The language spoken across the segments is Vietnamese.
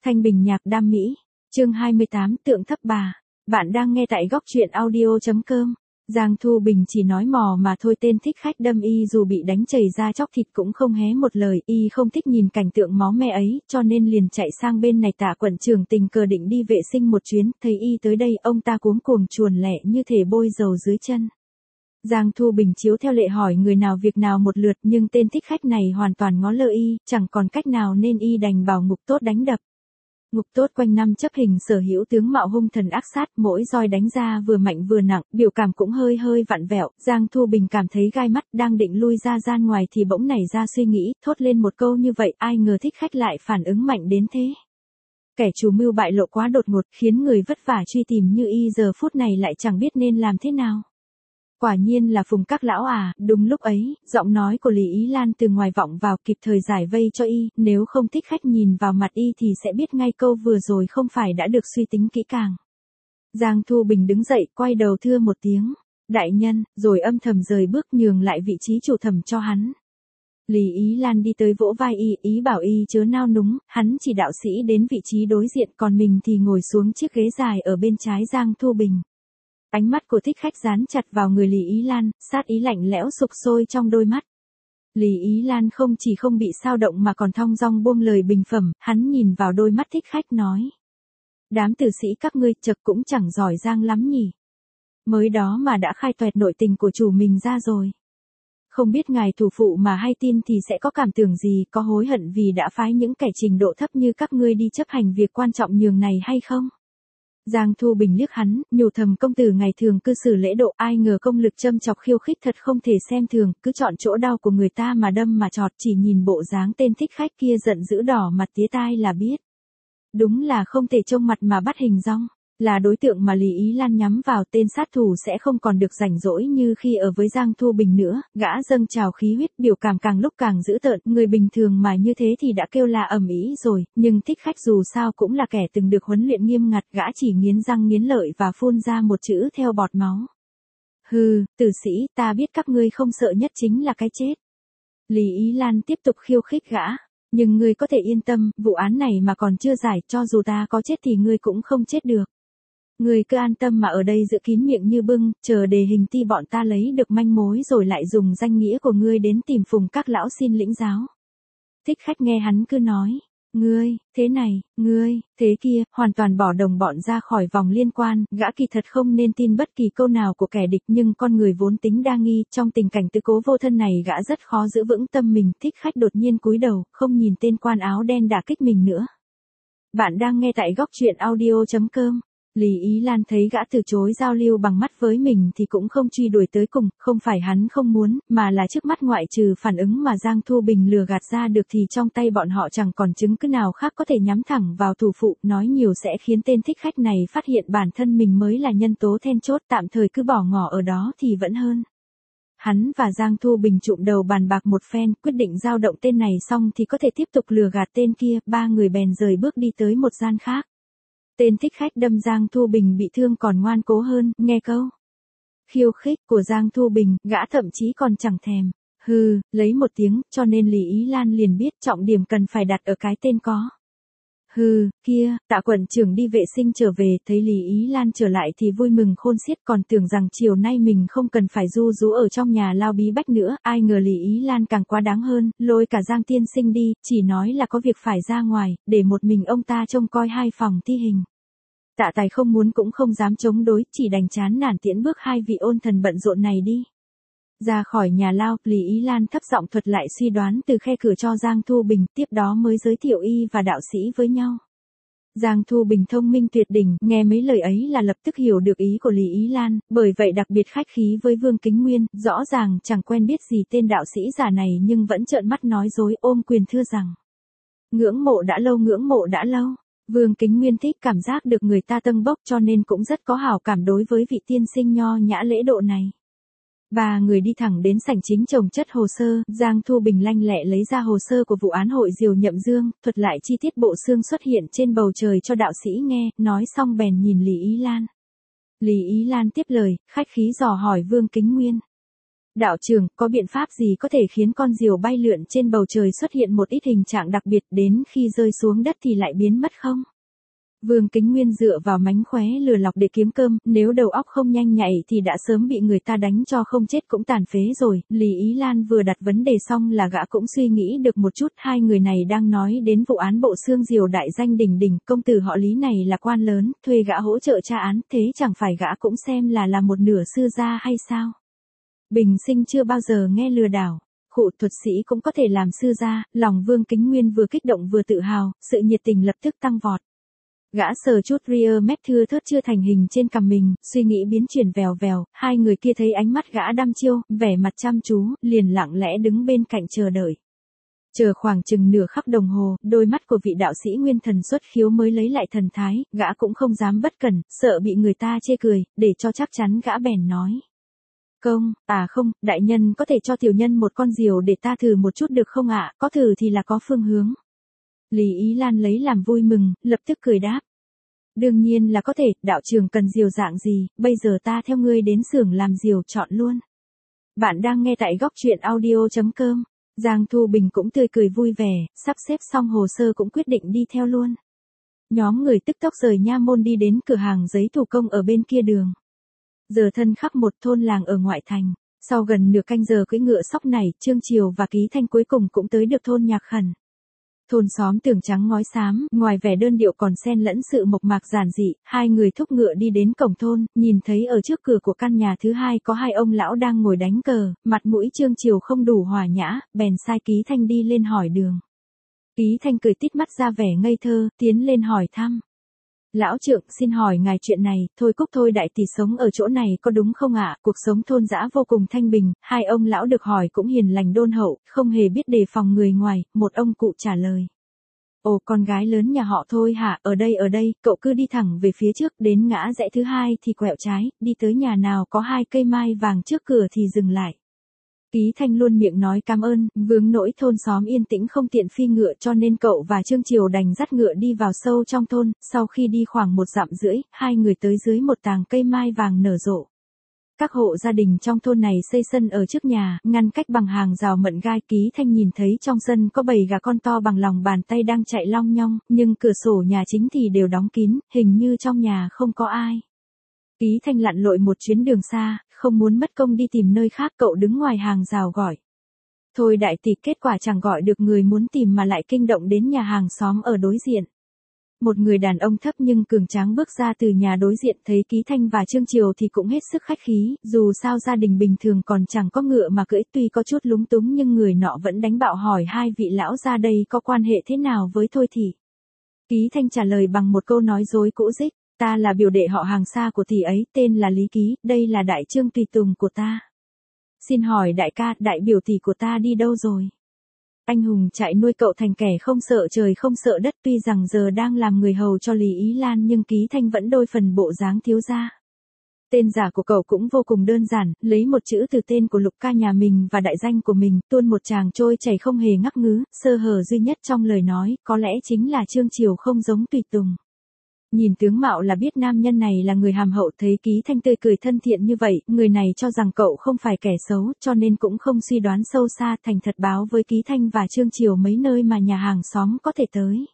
Thanh Bình nhạc đam mỹ. Chương 28 Tượng thấp bà. Bạn đang nghe tại góc truyện audio.com. Giang Thu Bình chỉ nói mò mà thôi, tên thích khách đâm y dù bị đánh chảy ra chóc thịt cũng không hé một lời, y không thích nhìn cảnh tượng máu me ấy, cho nên liền chạy sang bên này. Tạ quận trưởng tình cờ định đi vệ sinh một chuyến, thấy y tới đây, ông ta cuống cuồng chuồn lẹ như thể bôi dầu dưới chân. Giang Thu Bình chiếu theo lệ hỏi người nào việc nào một lượt, nhưng tên thích khách này hoàn toàn ngó lơ y, chẳng còn cách nào nên y đành bảo Ngục Tốt đánh đập. Ngục Tốt quanh năm chấp hình sở hữu tướng mạo hung thần ác sát, mỗi roi đánh ra vừa mạnh vừa nặng, biểu cảm cũng hơi vặn vẹo. Giang Thu Bình cảm thấy gai mắt, đang định lui ra gian ngoài thì bỗng nảy ra suy nghĩ, thốt lên một câu như vậy, ai ngờ thích khách lại phản ứng mạnh đến thế. Kẻ chủ mưu bại lộ quá đột ngột, khiến người vất vả truy tìm như y giờ phút này lại chẳng biết nên làm thế nào. Quả nhiên là Phùng các lão à. Đúng lúc ấy, giọng nói của Lý Ý Lan từ ngoài vọng vào, kịp thời giải vây cho y, nếu không thích khách nhìn vào mặt y thì sẽ biết ngay câu vừa rồi không phải đã được suy tính kỹ càng. Giang Thu Bình đứng dậy, quay đầu thưa một tiếng, đại nhân, rồi âm thầm rời bước nhường lại vị trí chủ thẩm cho hắn. Lý Ý Lan đi tới vỗ vai y, ý bảo y chớ nao núng, hắn chỉ đạo sĩ đến vị trí đối diện, còn mình thì ngồi xuống chiếc ghế dài ở bên trái Giang Thu Bình. Ánh mắt của thích khách dán chặt vào người Lý Ý Lan, sát ý lạnh lẽo sục sôi trong đôi mắt. Lý Ý Lan không chỉ không bị xao động mà còn thong dong buông lời bình phẩm, hắn nhìn vào đôi mắt thích khách nói. Đám tử sĩ các ngươi chật cũng chẳng giỏi giang lắm nhỉ. Mới đó mà đã khai toẹt nội tình của chủ mình ra rồi. Không biết ngài thủ phụ mà hay tin thì sẽ có cảm tưởng gì, có hối hận vì đã phái những kẻ trình độ thấp như các ngươi đi chấp hành việc quan trọng nhường này hay không? Giang Thu Bình liếc hắn, nhủ thầm công tử ngày thường cư xử lễ độ, ai ngờ công lực châm chọc khiêu khích thật không thể xem thường, cứ chọn chỗ đau của người ta mà đâm mà chọt, chỉ nhìn bộ dáng tên thích khách kia giận dữ đỏ mặt tía tai là biết. Đúng là không thể trông mặt mà bắt hình dong, là đối tượng mà Lý Ý Lan nhắm vào, tên sát thủ sẽ không còn được rảnh rỗi như khi ở với Giang Thu Bình nữa, gã dâng trào khí huyết, biểu cảm càng lúc càng dữ tợn, người bình thường mà như thế thì đã kêu là ầm ĩ rồi, nhưng thích khách dù sao cũng là kẻ từng được huấn luyện nghiêm ngặt, gã chỉ nghiến răng nghiến lợi và phun ra một chữ theo bọt máu. Hừ, tử sĩ, ta biết các ngươi không sợ nhất chính là cái chết. Lý Ý Lan tiếp tục khiêu khích gã. Nhưng ngươi có thể yên tâm, vụ án này mà còn chưa giải, cho dù ta có chết thì ngươi cũng không chết được. Ngươi cứ an tâm mà ở đây giữ kín miệng như bưng, chờ đề hình ti bọn ta lấy được manh mối rồi lại dùng danh nghĩa của ngươi đến tìm Phùng các lão xin lĩnh giáo. Thích khách nghe hắn cứ nói, ngươi, thế này, ngươi, thế kia, hoàn toàn bỏ đồng bọn ra khỏi vòng liên quan, gã kỳ thật không nên tin bất kỳ câu nào của kẻ địch, nhưng con người vốn tính đa nghi, trong tình cảnh tứ cố vô thân này gã rất khó giữ vững tâm mình. Thích khách đột nhiên cúi đầu, không nhìn tên quan áo đen đả kích mình nữa. Bạn đang nghe tại góc truyện audio.com. Lý Ý Lan thấy gã từ chối giao lưu bằng mắt với mình thì cũng không truy đuổi tới cùng, không phải hắn không muốn, mà là trước mắt ngoại trừ phản ứng mà Giang Thu Bình lừa gạt ra được thì trong tay bọn họ chẳng còn chứng cứ nào khác có thể nhắm thẳng vào thủ phụ, nói nhiều sẽ khiến tên thích khách này phát hiện bản thân mình mới là nhân tố then chốt, tạm thời cứ bỏ ngỏ ở đó thì vẫn hơn. Hắn và Giang Thu Bình trụm đầu bàn bạc một phen, quyết định giao động tên này xong thì có thể tiếp tục lừa gạt tên kia, ba người bèn rời bước đi tới một gian khác. Tên thích khách đâm Giang Thu Bình bị thương còn ngoan cố hơn, nghe câu khiêu khích của Giang Thu Bình, gã thậm chí còn chẳng thèm, hừ, lấy một tiếng, cho nên Lý Ý Lan liền biết trọng điểm cần phải đặt ở cái tên có. Hừ, kia, Tạ quận trưởng đi vệ sinh trở về, thấy Lý Ý Lan trở lại thì vui mừng khôn xiết, còn tưởng rằng chiều nay mình không cần phải ru rú ở trong nhà lao bí bách nữa, ai ngờ Lý Ý Lan càng quá đáng hơn, lôi cả Giang tiên sinh đi, chỉ nói là có việc phải ra ngoài, để một mình ông ta trông coi hai phòng thi hình. Tạ Tài không muốn cũng không dám chống đối, chỉ đành chán nản tiễn bước hai vị ôn thần bận rộn này đi. Ra khỏi nhà lao, Lý Ý Lan thấp giọng thuật lại suy đoán từ khe cửa cho Giang Thu Bình, tiếp đó mới giới thiệu y và đạo sĩ với nhau. Giang Thu Bình thông minh tuyệt đỉnh, nghe mấy lời ấy là lập tức hiểu được ý của Lý Ý Lan, bởi vậy đặc biệt khách khí với Vương Kính Nguyên, rõ ràng chẳng quen biết gì tên đạo sĩ giả này nhưng vẫn trợn mắt nói dối, ôm quyền thưa rằng. Ngưỡng mộ đã lâu. Vương Kính Nguyên thích cảm giác được người ta tâng bốc cho nên cũng rất có hảo cảm đối với vị tiên sinh nho nhã lễ độ này. Ba người đi thẳng đến sảnh chính chồng chất hồ sơ, Giang Thu Bình lanh lẹ lấy ra hồ sơ của vụ án hội Diều Nhậm Dương, thuật lại chi tiết bộ xương xuất hiện trên bầu trời cho đạo sĩ nghe, nói xong bèn nhìn Lý Ý Lan. Lý Ý Lan tiếp lời, khách khí dò hỏi Vương Kính Nguyên. Đạo trưởng, có biện pháp gì có thể khiến con diều bay lượn trên bầu trời xuất hiện một ít hình trạng đặc biệt đến khi rơi xuống đất thì lại biến mất không? Vương Kính Nguyên dựa vào mánh khóe lừa lọc để kiếm cơm, nếu đầu óc không nhanh nhạy thì đã sớm bị người ta đánh cho không chết cũng tàn phế rồi. Lý Ý Lan vừa đặt vấn đề xong là gã cũng suy nghĩ được một chút, hai người này đang nói đến vụ án bộ xương diều đại danh đỉnh đỉnh, công tử họ Lý này là quan lớn, thuê gã hỗ trợ tra án, thế chẳng phải gã cũng xem là một nửa sư gia hay sao? Bình sinh chưa bao giờ nghe lừa đảo. Khụ thuật sĩ cũng có thể làm sư gia, lòng Vương Kính Nguyên vừa kích động vừa tự hào, sự nhiệt tình lập tức tăng vọt. Gã sờ chút ria mép thưa thớt chưa thành hình trên cằm mình, suy nghĩ biến chuyển vèo vèo, hai người kia thấy ánh mắt gã đăm chiêu, vẻ mặt chăm chú, liền lặng lẽ đứng bên cạnh chờ đợi. Chờ khoảng chừng nửa khắc đồng hồ, đôi mắt của vị đạo sĩ nguyên thần xuất khiếu mới lấy lại thần thái, gã cũng không dám bất cẩn, sợ bị người ta chê cười, để cho chắc chắn gã bèn nói. Không, đại nhân có thể cho tiểu nhân một con diều để ta thử một chút được không ạ, có thử thì là có phương hướng. Lý Ý Lan lấy làm vui mừng, lập tức cười đáp. Đương nhiên là có thể, đạo trường cần diều dạng gì, bây giờ ta theo ngươi đến xưởng làm diều chọn luôn. Bạn đang nghe tại góc truyện audio.com. Giang Thu Bình cũng tươi cười vui vẻ, sắp xếp xong hồ sơ cũng quyết định đi theo luôn. Nhóm người tức tốc rời nha môn đi đến cửa hàng giấy thủ công ở bên kia đường. Giờ thân khắp một thôn làng ở ngoại thành. Sau gần nửa canh giờ cưỡi ngựa sóc này, Trương Triều và Ký Thanh cuối cùng cũng tới được thôn Nhạc Khẩn. Thôn xóm tường trắng ngói xám, ngoài vẻ đơn điệu còn xen lẫn sự mộc mạc giản dị, hai người thúc ngựa đi đến cổng thôn, nhìn thấy ở trước cửa của căn nhà thứ hai có hai ông lão đang ngồi đánh cờ, mặt mũi Trương Triều không đủ hòa nhã, bèn sai Ký Thanh đi lên hỏi đường. Ký Thanh cười tít mắt ra vẻ ngây thơ, tiến lên hỏi thăm. Lão trượng, xin hỏi ngài chuyện này, Thôi Cúc Thôi đại tỷ sống ở chỗ này có đúng không ạ? Cuộc sống thôn dã vô cùng thanh bình, hai ông lão được hỏi cũng hiền lành đôn hậu, không hề biết đề phòng người ngoài, một ông cụ trả lời. Ồ, con gái lớn nhà họ Thôi hả, ở đây, cậu cứ đi thẳng về phía trước, đến ngã rẽ thứ hai thì quẹo trái, đi tới nhà nào có hai cây mai vàng trước cửa thì dừng lại. Ký Thanh luôn miệng nói cảm ơn, vướng nỗi thôn xóm yên tĩnh không tiện phi ngựa cho nên cậu và Trương Triều đành dắt ngựa đi vào sâu trong thôn, sau khi đi khoảng 1 dặm rưỡi, hai người tới dưới một tàng cây mai vàng nở rộ. Các hộ gia đình trong thôn này xây sân ở trước nhà, ngăn cách bằng hàng rào mận gai. Ký Thanh nhìn thấy trong sân có bầy gà con to bằng lòng bàn tay đang chạy long nhong, nhưng cửa sổ nhà chính thì đều đóng kín, hình như trong nhà không có ai. Ký Thanh lặn lội một chuyến đường xa, không muốn mất công đi tìm nơi khác, cậu đứng ngoài hàng rào gọi. Thôi đại tỷ, kết quả chẳng gọi được người muốn tìm mà lại kinh động đến nhà hàng xóm ở đối diện. Một người đàn ông thấp nhưng cường tráng bước ra từ nhà đối diện, thấy Ký Thanh và Trương Triều thì cũng hết sức khách khí, dù sao gia đình bình thường còn chẳng có ngựa mà cưỡi, tuy có chút lúng túng nhưng người nọ vẫn đánh bạo hỏi hai vị lão gia đây có quan hệ thế nào với Thôi thị. Ký Thanh trả lời bằng một câu nói dối cũ dích. Ta là biểu đệ họ hàng xa của tỷ ấy, tên là Lý Ký, đây là đại trương tùy tùng của ta. Xin hỏi đại ca, đại biểu tỷ của ta đi đâu rồi? Anh hùng chạy nuôi cậu thành kẻ không sợ trời không sợ đất, tuy rằng giờ đang làm người hầu cho Lý Ý Lan nhưng Ký Thanh vẫn đôi phần bộ dáng thiếu gia. Tên giả của cậu cũng vô cùng đơn giản, lấy một chữ từ tên của Lục ca nhà mình và đại danh của mình, tuôn một tràng trôi chảy không hề ngắc ngứ, sơ hở duy nhất trong lời nói, có lẽ chính là Trương Triều không giống tùy tùng. Nhìn tướng mạo là biết nam nhân này là người hàm hậu, thấy Ký Thanh tươi cười thân thiện như vậy, người này cho rằng cậu không phải kẻ xấu, cho nên cũng không suy đoán sâu xa, thành thật báo với Ký Thanh và Trương Triều mấy nơi mà nhà hàng xóm có thể tới.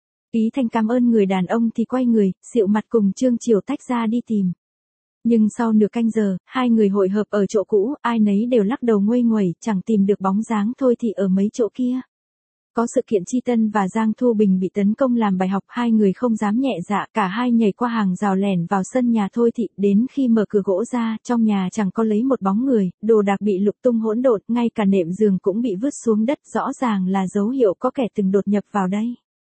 Ký Thanh cảm ơn người đàn ông thì quay người, xịu mặt cùng Trương Triều tách ra đi tìm. Nhưng sau nửa canh giờ, hai người hội hợp ở chỗ cũ, ai nấy đều lắc đầu nguây nguẩy, chẳng tìm được bóng dáng Thôi thì ở mấy chỗ kia. Có sự kiện Chi Tân và Giang Thu Bình bị tấn công làm bài học, hai người không dám nhẹ dạ, cả hai nhảy qua hàng rào lẻn vào sân nhà Thôi thị, đến khi mở cửa gỗ ra, trong nhà chẳng có lấy một bóng người, đồ đạc bị lục tung hỗn độn, ngay cả nệm giường cũng bị vứt xuống đất, rõ ràng là dấu hiệu có kẻ từng đột nhập vào đây.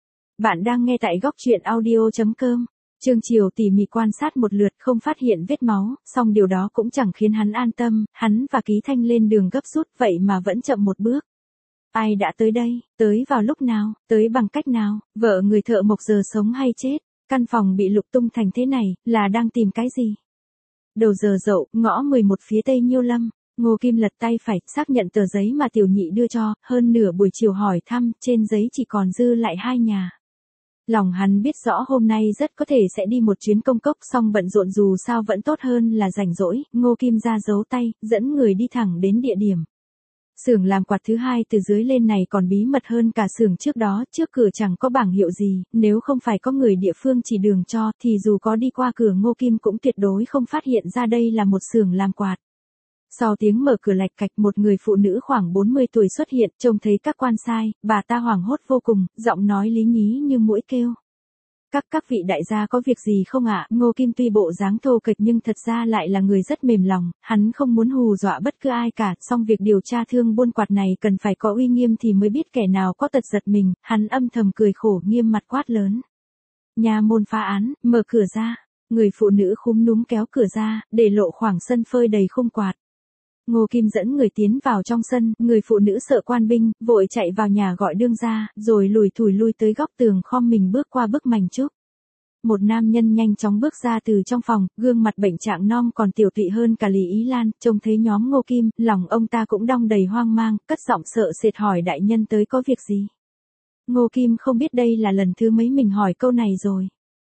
Bạn đang nghe tại góc truyện audio.com. Trương Triều tỉ mỉ quan sát một lượt không phát hiện vết máu, song điều đó cũng chẳng khiến hắn an tâm, hắn và Ký Thanh lên đường gấp rút vậy mà vẫn chậm một bước. Ai đã tới đây, tới vào lúc nào, tới bằng cách nào, vợ người thợ mộc giờ sống hay chết, căn phòng bị lục tung thành thế này, là đang tìm cái gì? Đầu giờ dậu, ngõ 11 phía tây Nhiêu Lâm, Ngô Kim lật tay phải, xác nhận tờ giấy mà tiểu nhị đưa cho, hơn nửa buổi chiều hỏi thăm, trên giấy chỉ còn dư lại 2 nhà. Lòng hắn biết rõ hôm nay rất có thể sẽ đi một chuyến công cốc, song bận rộn dù sao vẫn tốt hơn là rảnh rỗi. Ngô Kim ra giấu tay, dẫn người đi thẳng đến địa điểm. Xưởng làm quạt thứ hai từ dưới lên này còn bí mật hơn cả xưởng trước đó, trước cửa chẳng có bảng hiệu gì, nếu không phải có người địa phương chỉ đường cho thì dù có đi qua cửa Ngô Kim cũng tuyệt đối không phát hiện ra đây là một xưởng làm quạt. Sau tiếng mở cửa lạch cạch, một người phụ nữ khoảng 40 tuổi xuất hiện, trông thấy các quan sai, bà ta hoảng hốt vô cùng, giọng nói lý nhí như muỗi kêu. Các vị đại gia có việc gì không ạ? Ngô Kim tuy bộ dáng thô kệch nhưng thật ra lại là người rất mềm lòng, hắn không muốn hù dọa bất cứ ai cả, song việc điều tra thương buôn quạt này cần phải có uy nghiêm thì mới biết kẻ nào có tật giật mình, hắn âm thầm cười khổ nghiêm mặt quát lớn. Nha môn phá án, mở cửa ra. Người phụ nữ khúm núm kéo cửa ra, để lộ khoảng sân phơi đầy khung quạt. Ngô Kim dẫn người tiến vào trong sân, người phụ nữ sợ quan binh, vội chạy vào nhà gọi đương gia, rồi lủi thủi lui tới góc tường khom mình bước qua bức mành trúc. Một nam nhân nhanh chóng bước ra từ trong phòng, gương mặt bệnh trạng non còn tiểu tụy hơn cả Lý Ý Lan, trông thấy nhóm Ngô Kim, lòng ông ta cũng đong đầy hoang mang, cất giọng sợ sệt hỏi đại nhân tới có việc gì. Ngô Kim không biết đây là lần thứ mấy mình hỏi câu này rồi.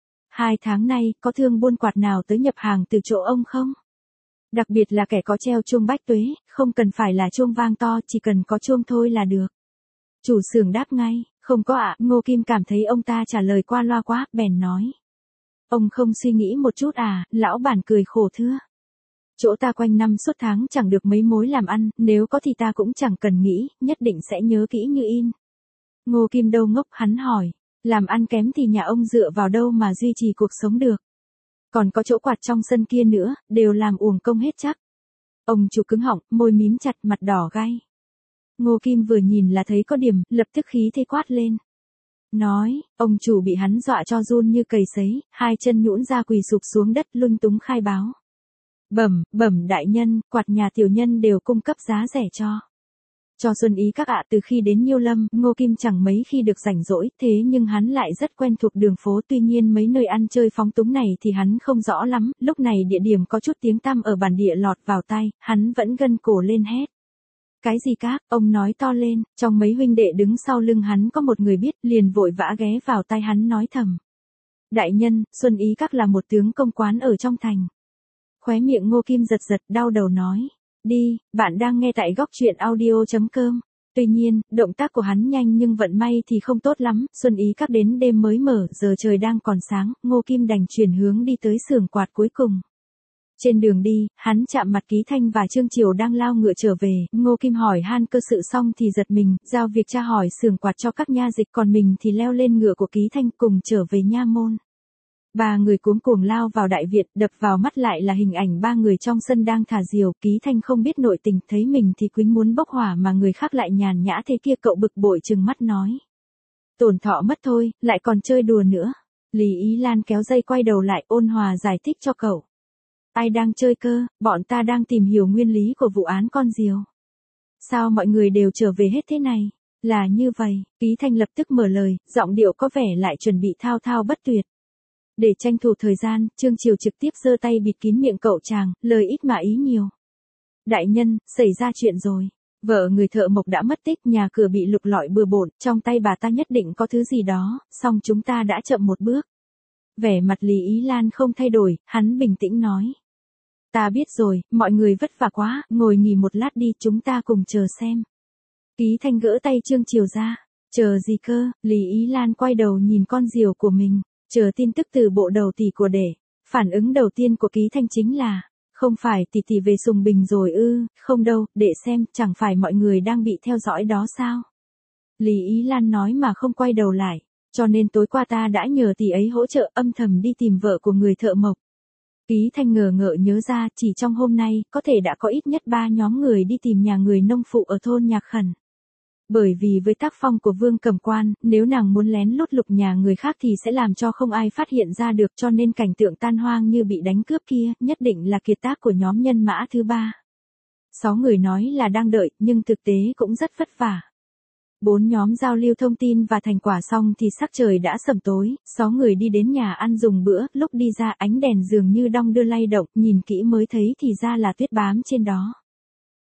2 tháng nay, có thương buôn quạt nào tới nhập hàng từ chỗ ông không? Đặc biệt là kẻ có treo chuông bách tuế, không cần phải là chuông vang to, chỉ cần có chuông thôi là được. Chủ xưởng đáp ngay, không có ạ. Ngô Kim cảm thấy ông ta trả lời qua loa quá, bèn nói. Ông không suy nghĩ một chút à? Lão bản cười khổ thưa. Chỗ ta quanh năm suốt tháng chẳng được mấy mối làm ăn, nếu có thì ta cũng chẳng cần nghĩ, nhất định sẽ nhớ kỹ như in. Ngô Kim đâu ngốc, hắn hỏi, làm ăn kém thì nhà ông dựa vào đâu mà duy trì cuộc sống được? Còn có chỗ quạt trong sân kia nữa, đều làm uổng công hết chắc. Ông chủ cứng họng, môi mím chặt, mặt đỏ gay. Ngô Kim vừa nhìn là thấy có điểm, lập tức khí thế quát lên. Nói, ông chủ bị hắn dọa cho run như cầy sấy, 2 chân nhũn ra quỳ sụp xuống đất lung túng khai báo. Bẩm đại nhân, quạt nhà tiểu nhân đều cung cấp giá rẻ cho Xuân Ý các ạ. Từ khi đến Nhiêu Lâm, Ngô Kim chẳng mấy khi được rảnh rỗi, thế nhưng hắn lại rất quen thuộc đường phố, tuy nhiên mấy nơi ăn chơi phóng túng này thì hắn không rõ lắm, lúc này địa điểm có chút tiếng tăm ở bản địa lọt vào tai, hắn vẫn gân cổ lên hét. Cái gì các, ông nói to lên, trong mấy huynh đệ đứng sau lưng hắn có một người biết, liền vội vã ghé vào tai hắn nói thầm. Đại nhân, Xuân Ý các là một tướng công quán ở trong thành. Khóe miệng Ngô Kim giật giật, đau đầu nói. Đi, bạn đang nghe tại góc truyện audio.com. Tuy nhiên, động tác của hắn nhanh nhưng vận may thì không tốt lắm, Xuân Ý các đến đêm mới mở, giờ trời đang còn sáng, Ngô Kim đành chuyển hướng đi tới xưởng quạt cuối cùng. Trên đường đi, hắn chạm mặt Ký Thanh và Trương Triều đang lao ngựa trở về, Ngô Kim hỏi han cơ sự xong thì giật mình, giao việc tra hỏi xưởng quạt cho các nha dịch, còn mình thì leo lên ngựa của Ký Thanh cùng trở về nha môn. 3 người cuống cuồng lao vào đại viện, đập vào mắt lại là hình ảnh 3 người trong sân đang thả diều. Ký Thanh không biết nội tình, thấy mình thì quýnh muốn bốc hỏa mà người khác lại nhàn nhã thế kia, cậu bực bội trừng mắt nói. Tổn thọ mất thôi, lại còn chơi đùa nữa. Lý Ý Lan kéo dây quay đầu lại, ôn hòa giải thích cho cậu. Ai đang chơi cơ, bọn ta đang tìm hiểu nguyên lý của vụ án con diều. Sao mọi người đều trở về hết thế này? Là như vậy, Ký Thanh lập tức mở lời, giọng điệu có vẻ lại chuẩn bị thao thao bất tuyệt. Để tranh thủ thời gian, Trương Triều trực tiếp giơ tay bịt kín miệng cậu chàng, lời ít mà ý nhiều. Đại nhân, xảy ra chuyện rồi. Vợ người thợ mộc đã mất tích, nhà cửa bị lục lọi bừa bộn, trong tay bà ta nhất định có thứ gì đó, song chúng ta đã chậm một bước. Vẻ mặt Lý Ý Lan không thay đổi, hắn bình tĩnh nói. Ta biết rồi, mọi người vất vả quá, ngồi nghỉ một lát đi, chúng ta cùng chờ xem. Ký Thanh gỡ tay Trương Triều ra. Chờ gì cơ? Lý Ý Lan quay đầu nhìn con diều của mình. Chờ tin tức từ bộ đầu tỷ của đệ. Phản ứng đầu tiên của Ký Thanh chính là, không phải tỷ về Sùng Bình rồi ư? Không đâu, để xem, chẳng phải mọi người đang bị theo dõi đó sao? Lý Ý Lan nói mà không quay đầu lại, cho nên tối qua ta đã nhờ tỷ ấy hỗ trợ âm thầm đi tìm vợ của người thợ mộc. Ký Thanh ngờ ngợ nhớ ra, chỉ trong hôm nay, có thể đã có ít nhất 3 nhóm người đi tìm nhà người nông phụ ở thôn Nhạc Khẩn. Bởi vì với tác phong của Vương Cầm Quan, nếu nàng muốn lén lút lục nhà người khác thì sẽ làm cho không ai phát hiện ra được, cho nên cảnh tượng tan hoang như bị đánh cướp kia, nhất định là kiệt tác của nhóm nhân mã thứ 3. 6 người nói là đang đợi, nhưng thực tế cũng rất vất vả. 4 nhóm giao lưu thông tin và thành quả xong thì sắc trời đã sẩm tối, 6 người đi đến nhà ăn dùng bữa, lúc đi ra ánh đèn dường như đong đưa lay động, nhìn kỹ mới thấy thì ra là tuyết bám trên đó.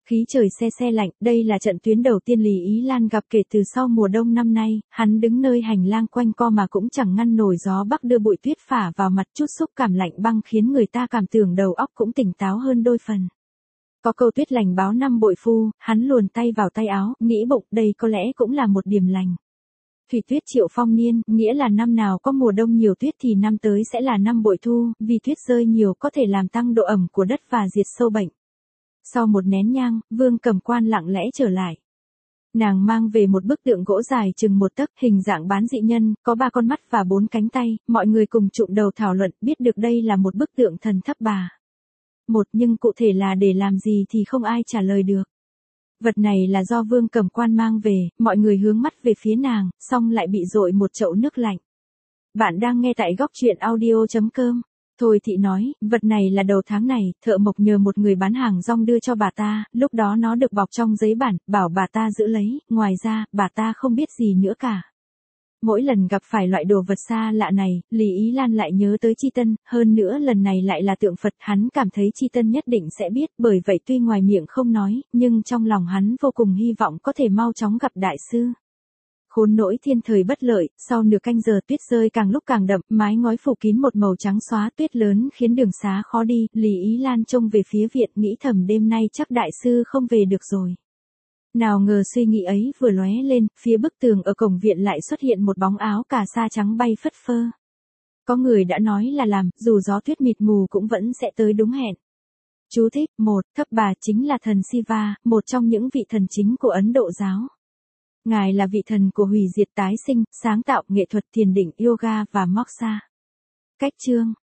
Khí trời se lạnh, đây là trận tuyến đầu tiên Lý Ý Lan gặp kể từ sau mùa đông năm nay, hắn đứng nơi hành lang quanh co mà cũng chẳng ngăn nổi gió bắc đưa bụi tuyết phả vào mặt, chút xúc cảm lạnh băng khiến người ta cảm tưởng đầu óc cũng tỉnh táo hơn đôi phần. Có câu tuyết lành báo năm bội phu, hắn luồn tay vào tay áo, nghĩ bụng đây có lẽ cũng là một điểm lành. Thủy tuyết triệu phong niên, nghĩa là năm nào có mùa đông nhiều tuyết thì năm tới sẽ là năm bội thu, vì tuyết rơi nhiều có thể làm tăng độ ẩm của đất và diệt sâu bệnh. Sau một nén nhang, Vương Cầm Quan lặng lẽ trở lại. Nàng mang về một bức tượng gỗ dài chừng 1 tấc, hình dạng bán dị nhân, có 3 con mắt và 4 cánh tay, mọi người cùng chụm đầu thảo luận, biết được đây là một bức tượng thần thấp bà. Nhưng cụ thể là để làm gì thì không ai trả lời được. Vật này là do Vương Cầm Quan mang về, mọi người hướng mắt về phía nàng, xong lại bị dội một chậu nước lạnh. Bạn đang nghe tại góc truyện audio.com. Thôi Thị nói, vật này là đầu tháng này, thợ mộc nhờ một người bán hàng rong đưa cho bà ta, lúc đó nó được bọc trong giấy bản, bảo bà ta giữ lấy, ngoài ra, bà ta không biết gì nữa cả. Mỗi lần gặp phải loại đồ vật xa lạ này, Lý Ý Lan lại nhớ tới Chi Tân, hơn nữa lần này lại là tượng Phật, hắn cảm thấy Chi Tân nhất định sẽ biết, bởi vậy tuy ngoài miệng không nói, nhưng trong lòng hắn vô cùng hy vọng có thể mau chóng gặp đại sư. Khốn nỗi thiên thời bất lợi, sau nửa canh giờ tuyết rơi càng lúc càng đậm, mái ngói phủ kín một màu trắng xóa, tuyết lớn khiến đường xá khó đi, Lý Ý Lan trông về phía viện nghĩ thầm đêm nay chắc đại sư không về được rồi. Nào ngờ suy nghĩ ấy vừa lóe lên, phía bức tường ở cổng viện lại xuất hiện một bóng áo cà sa trắng bay phất phơ. Có người đã nói là làm, dù gió tuyết mịt mù cũng vẫn sẽ tới đúng hẹn. Chú thích, 1. Thấp bà chính là thần Siva, một trong những vị thần chính của Ấn Độ giáo. Ngài là vị thần của hủy diệt tái sinh, sáng tạo, nghệ thuật thiền định, yoga và moksha. Cách chương